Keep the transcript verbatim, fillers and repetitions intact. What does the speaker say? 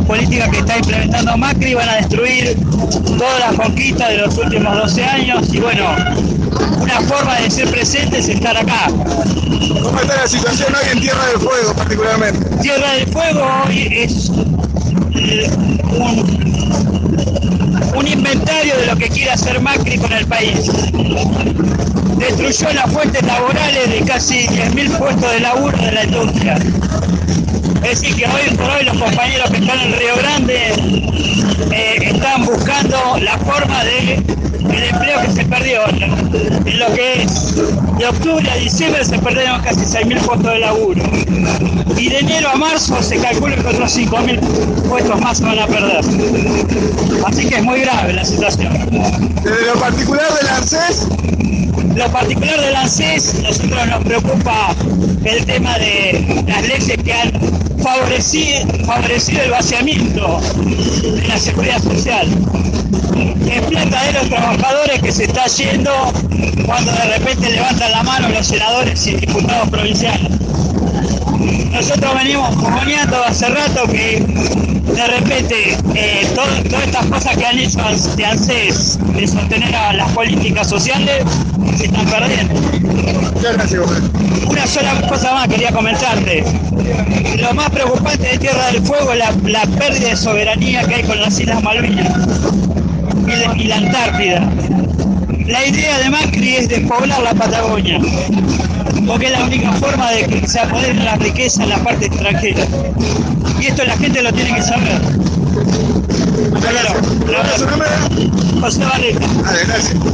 políticas que está implementando Macri van a destruir todas las conquistas de los últimos doce años y bueno, una forma de ser presente es estar acá. ¿Cómo está la situación hoy en Tierra del Fuego particularmente? Tierra del Fuego hoy es un, un inventario de lo que quiere hacer Macri con el país. Destruyó las fuentes laborales de casi diez mil puestos de laburo de la industria. Es decir, que hoy por hoy los compañeros que están en Río Grande eh, están buscando la forma de el empleo que se perdió. En lo que es de octubre a diciembre se perdieron casi seis mil puestos de laburo. Y de enero a marzo se calcula que otros cinco mil puestos más se van a perder. Así que es muy grave la situación. Desde lo particular del ANSES, Lo particular del ANSES, nosotros nos preocupa el tema de las leyes que han favorecido, favorecido el vaciamiento de la seguridad social. Es plata de los trabajadores que se está yendo cuando de repente levantan la mano los senadores y diputados provinciales. Nosotros venimos comunicando hace rato que de repente eh, todo, todas estas cosas que han hecho de ANSES de sostener a las políticas sociales se están perdiendo. muchas gracias, Gómez. Una sola cosa más quería comentarte. Lo más preocupante de Tierra del Fuego es la, la pérdida de soberanía que hay con las Islas Malvinas y la, y la Antártida. La idea de Macri es despoblar la Patagonia, porque es la única forma de que se apoderen la riqueza en la parte extranjera. Y esto la gente lo tiene que saber. Muchas gracias. ¿Cuál es su nombre? José Barreta. Vale, gracias.